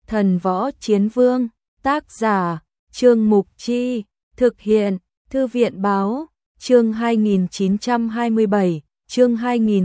Thần Võ Chiến Vương, tác giả, Trương Mục Chi, thực hiện, Thư viện Báo, chương 2927, chương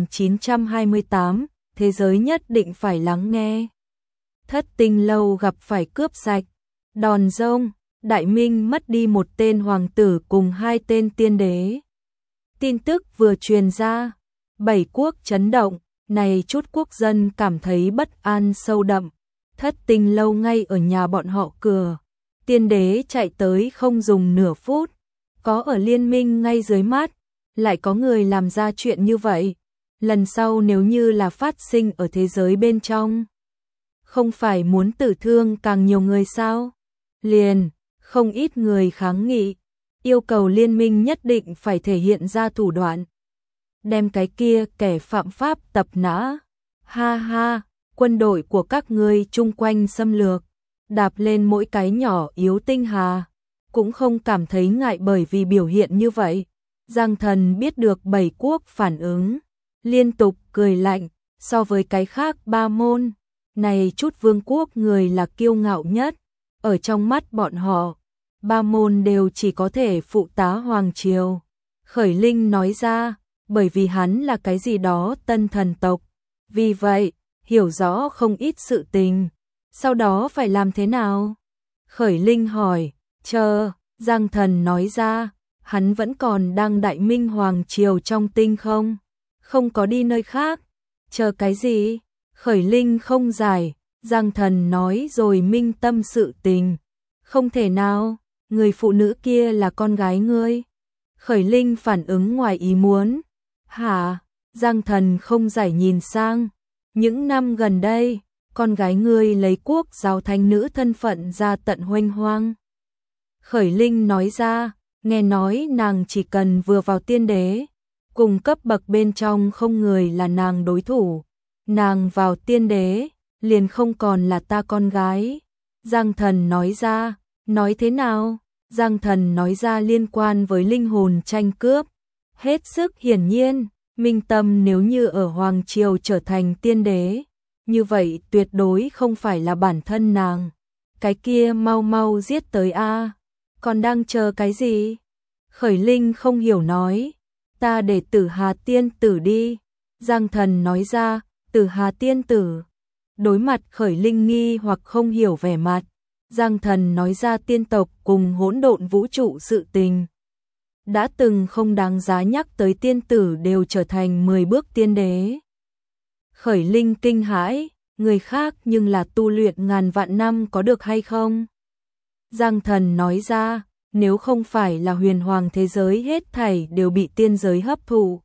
2928, thế giới nhất định phải lắng nghe. Thất Tinh Lâu gặp phải cướp sạch, đòn rông, Đại Minh mất đi một tên hoàng tử cùng hai tên tiên đế. Tin tức vừa truyền ra, 7 quốc chấn động, này chút quốc dân cảm thấy bất an sâu đậm. Thất Tinh Lâu ngay ở nhà bọn họ cửa, tiên đế chạy tới không dùng nửa phút, có ở liên minh ngay dưới mắt, lại có người làm ra chuyện như vậy. Lần sau nếu như là phát sinh ở thế giới bên trong, không phải muốn tử thương càng nhiều người sao? Liền, không ít người kháng nghị, yêu cầu liên minh nhất định phải thể hiện ra thủ đoạn, đem cái kia kẻ phạm pháp tập nã. Ha ha, quân đội của các ngươi chung quanh xâm lược, đạp lên mỗi cái nhỏ yếu tinh hà, cũng không cảm thấy ngại bởi vì biểu hiện như vậy. Giang Thần biết được 7 quốc phản ứng, liên tục cười lạnh, so với cái khác 3 môn, này chút vương quốc người là kiêu ngạo nhất, ở trong mắt bọn họ, 3 môn đều chỉ có thể phụ tá hoàng triều. Khởi Linh nói ra, bởi vì hắn là cái gì đó tân thần tộc, vì vậy, hiểu rõ không ít sự tình, sau đó phải làm thế nào? Khởi Linh hỏi, chờ, Giang Thần nói ra, hắn vẫn còn đang Đại Minh hoàng triều trong tinh không có đi nơi khác, chờ cái gì? Khởi Linh không giải, Giang Thần nói rồi minh tâm sự tình, không thể nào, người phụ nữ kia là con gái ngươi. Khởi Linh phản ứng ngoài ý muốn, hả? Giang Thần không giải nhìn sang, những năm gần đây, con gái ngươi lấy quốc giáo thánh nữ thân phận ra tận huênh hoang. Khởi Linh nói ra, nghe nói nàng chỉ cần vừa vào tiên đế, cùng cấp bậc bên trong không người là nàng đối thủ, nàng vào tiên đế, liền không còn là ta con gái. Giang Thần nói ra, nói thế nào? Giang Thần nói ra liên quan với linh hồn tranh cướp, hết sức hiển nhiên, Minh Tâm nếu như ở Hoàng Triều trở thành tiên đế, như vậy tuyệt đối không phải là bản thân nàng. Cái kia mau mau giết tới a, còn đang chờ cái gì? Khởi Linh không hiểu nói, ta để Tử Hà tiên tử đi. Giang Thần nói ra, Tử Hà tiên tử. Đối mặt Khởi Linh nghi hoặc không hiểu vẻ mặt, Giang Thần nói ra tiên tộc cùng hỗn độn vũ trụ sự tình. Đã từng không đáng giá nhắc tới tiên tử đều trở thành 10 bước tiên đế. Khởi Linh kinh hãi, người khác nhưng là tu luyện ngàn vạn năm có được hay không? Giang Thần nói ra, nếu không phải là huyền hoàng thế giới hết thảy đều bị tiên giới hấp thụ,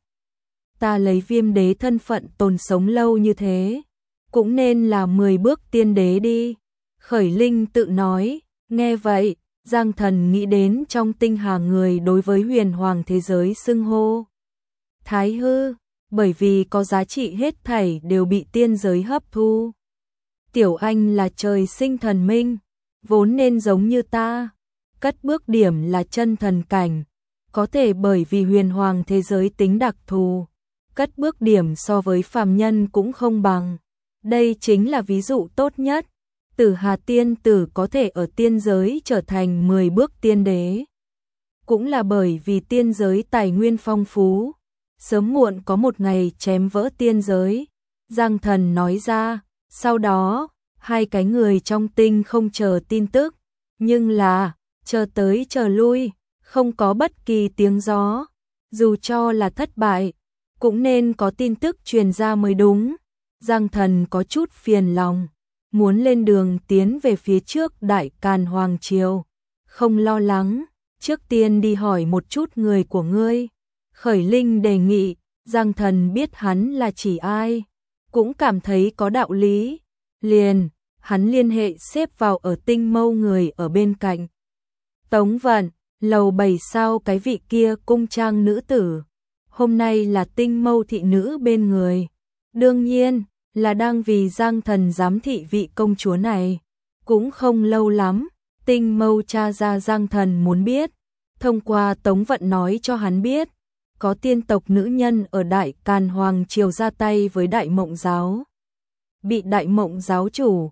ta lấy Viêm đế thân phận tồn sống lâu như thế, cũng nên là 10 bước tiên đế đi. Khởi Linh tự nói, nghe vậy, Giang Thần nghĩ đến trong tinh hà người đối với huyền hoàng thế giới xưng hô Thái hư, bởi vì có giá trị hết thảy đều bị tiên giới hấp thu. Tiểu Anh là trời sinh thần minh, vốn nên giống như ta, cất bước điểm là chân thần cảnh, có thể bởi vì huyền hoàng thế giới tính đặc thù, cất bước điểm so với phàm nhân cũng không bằng. Đây chính là ví dụ tốt nhất. Tử Hà tiên tử có thể ở tiên giới trở thành 10 bước tiên đế, cũng là bởi vì tiên giới tài nguyên phong phú, sớm muộn có một ngày chém vỡ tiên giới. Giang Thần nói ra, sau đó, hai cái người trong tinh không chờ tin tức, nhưng là, chờ tới chờ lui, không có bất kỳ tiếng gió, dù cho là thất bại, cũng nên có tin tức truyền ra mới đúng. Giang Thần có chút phiền lòng, muốn lên đường tiến về phía trước Đại Càn Hoàng Triều, không lo lắng, trước tiên đi hỏi một chút người của ngươi. Khởi Linh đề nghị, Giang Thần biết hắn là chỉ ai, cũng cảm thấy có đạo lý, liền, hắn liên hệ xếp vào ở Tinh Mâu người ở bên cạnh. Tống Vận, lầu 7 sao cái vị kia cung trang nữ tử, hôm nay là Tinh Mâu thị nữ bên người, đương nhiên là đang vì Giang Thần giám thị vị công chúa này. Cũng không lâu lắm, Tinh Mâu tra ra Giang Thần muốn biết, thông qua Tống Vận nói cho hắn biết, có tiên tộc nữ nhân ở Đại Càn Hoàng Triều ra tay với Đại Mộng Giáo. Bị Đại Mộng Giáo chủ,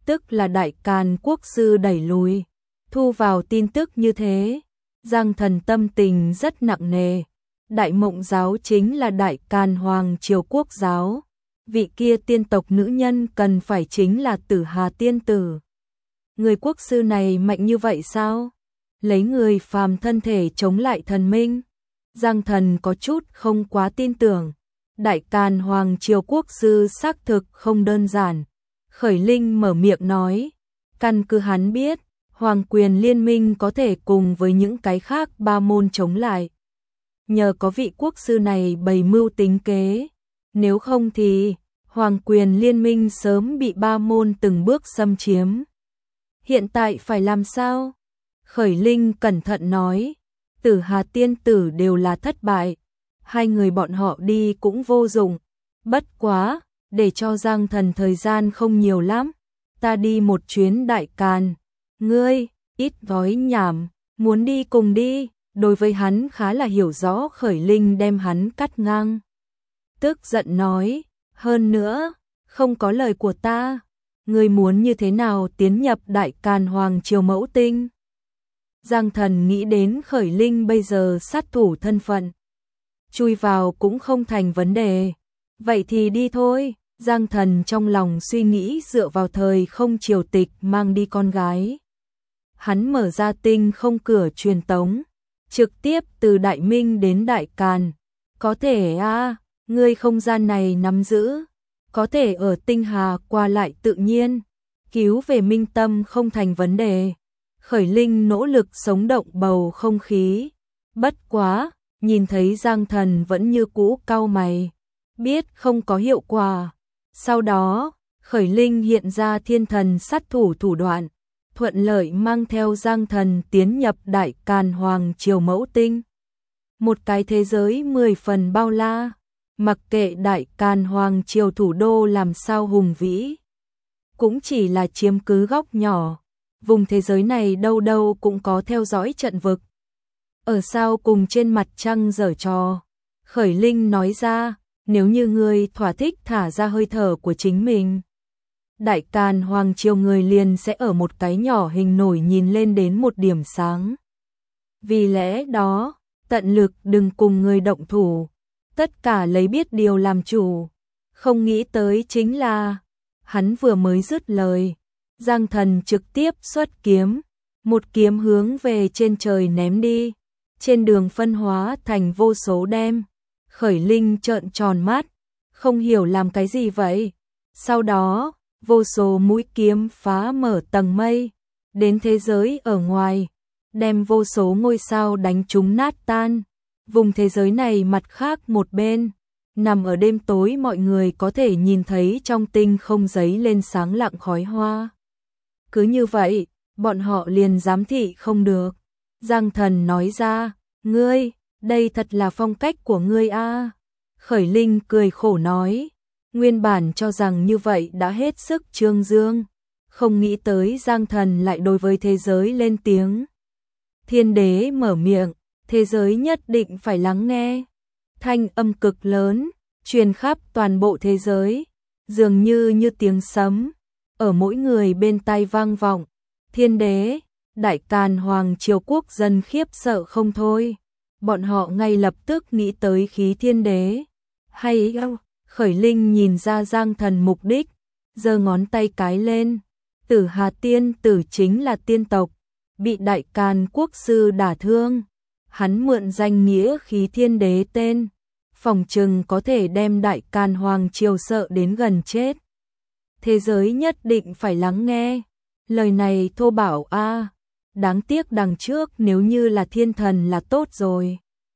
tức là Đại Càn quốc sư đẩy lùi. Thu vào tin tức như thế, Giang Thần tâm tình rất nặng nề. Đại Mộng giáo chính là Đại Càn Hoàng Triều quốc giáo. Vị kia tiên tộc nữ nhân cần phải chính là Tử Hà tiên tử. Người quốc sư này mạnh như vậy sao? Lấy người phàm thân thể chống lại thần minh. Giang Thần có chút không quá tin tưởng. Đại Càn Hoàng Triều quốc sư xác thực không đơn giản. Khởi Linh mở miệng nói, căn cứ hắn biết, Hoàng quyền liên minh có thể cùng với những cái khác ba môn chống lại. Nhờ có vị quốc sư này bày mưu tính kế, nếu không thì Hoàng quyền liên minh sớm bị ba môn từng bước xâm chiếm. Hiện tại phải làm sao? Khởi Linh cẩn thận nói, Tử Hà tiên tử đều là thất bại, hai người bọn họ đi cũng vô dụng. Bất quá, để cho Giang Thần thời gian không nhiều lắm, ta đi một chuyến Đại Càn. Ngươi, ít nói nhảm, muốn đi cùng đi. Đối với hắn khá là hiểu rõ, Khởi Linh đem hắn cắt ngang. Tức giận nói, hơn nữa, không có lời của ta, ngươi muốn như thế nào tiến nhập Đại Càn Hoàng Triều mẫu tinh? Giang Thần nghĩ đến Khởi Linh bây giờ sát thủ thân phận, chui vào cũng không thành vấn đề. Vậy thì đi thôi. Giang Thần trong lòng suy nghĩ dựa vào thời không triều tịch mang đi con gái. Hắn mở ra tinh không cửa truyền tống, trực tiếp từ Đại Minh đến Đại Càn. Có thể ngươi không gian này nắm giữ, có thể ở tinh hà qua lại tự nhiên, cứu về minh tâm không thành vấn đề. Khởi Linh nỗ lực sống động bầu không khí. Bất quá, nhìn thấy Giang Thần vẫn như cũ cau mày, biết không có hiệu quả. Sau đó, Khởi Linh hiện ra thiên thần sát thủ thủ đoạn, thuận lợi mang theo Giang Thần tiến nhập Đại Càn Hoàng Triều mẫu tinh. Một cái thế giới 10 phần bao la, mặc kệ Đại Càn Hoàng Triều thủ đô làm sao hùng vĩ, cũng chỉ là chiếm cứ góc nhỏ. Vùng thế giới này đâu đâu cũng có theo dõi trận vực. Ở sao cùng trên mặt trăng giở trò. Khởi Linh nói ra, nếu như ngươi thỏa thích thả ra hơi thở của chính mình, Đại Càn Hoàng Triều người liền sẽ ở một cái nhỏ hình nổi nhìn lên đến một điểm sáng. Vì lẽ đó, tận lực đừng cùng người động thủ, tất cả lấy biết điều làm chủ. Không nghĩ tới chính là, hắn vừa mới dứt lời, Giang Thần trực tiếp xuất kiếm, một kiếm hướng về trên trời ném đi, trên đường phân hóa thành vô số đem. Khởi Linh trợn tròn mắt, không hiểu làm cái gì vậy. Sau đó, vô số mũi kiếm phá mở tầng mây, đến thế giới ở ngoài, đem vô số ngôi sao đánh trúng nát tan. Vùng thế giới này mặt khác một bên, nằm ở đêm tối, mọi người có thể nhìn thấy trong tinh không giấy lên sáng lặng khói hoa. Cứ như vậy, bọn họ liền giám thị không được. Giang Thần nói ra, ngươi, đây thật là phong cách của ngươi a. Khởi Linh cười khổ nói, nguyên bản cho rằng như vậy đã hết sức trương dương, không nghĩ tới Giang Thần lại đối với thế giới lên tiếng. Thiên đế mở miệng, thế giới nhất định phải lắng nghe. Thanh âm cực lớn, truyền khắp toàn bộ thế giới, dường như tiếng sấm, ở mỗi người bên tai vang vọng. Thiên đế, Đại Càn Hoàng Triều quốc dân khiếp sợ không thôi. Bọn họ ngay lập tức nghĩ tới khí thiên đế. Hay không? Khởi Linh nhìn ra Giang Thần mục đích, giơ ngón tay cái lên. Tử Hà tiên tử chính là tiên tộc, bị Đại Càn quốc sư đả thương. Hắn mượn danh nghĩa khí thiên đế tên, phỏng chừng có thể đem Đại Càn Hoàng Triều sợ đến gần chết. Thế giới nhất định phải lắng nghe. Lời này thô bạo a, đáng tiếc đằng trước nếu như là thiên thần là tốt rồi.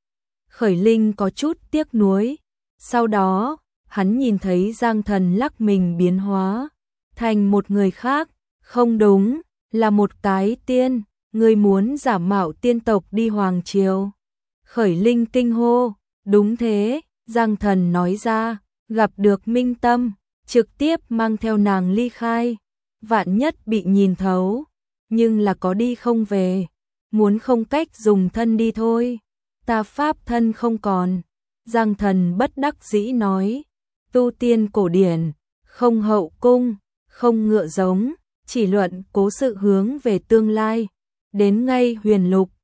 Khởi Linh có chút tiếc nuối. Sau đó, hắn nhìn thấy Giang Thần lắc mình biến hóa thành một người khác. Không đúng, là một cái tiên. Ngươi muốn giả mạo tiên tộc đi Hoàng Triều? Khởi Linh kinh hô. Đúng thế, Giang Thần nói ra, gặp được Minh Tâm, trực tiếp mang theo nàng ly khai. Vạn nhất bị nhìn thấu, nhưng là có đi không về, muốn không cách dùng thân đi thôi. Ta pháp thân không còn. Giang Thần bất đắc dĩ nói, tu tiên cổ điển, không hậu cung, không ngựa giống, chỉ luận cố sự hướng về tương lai. Đến ngay huyền lục,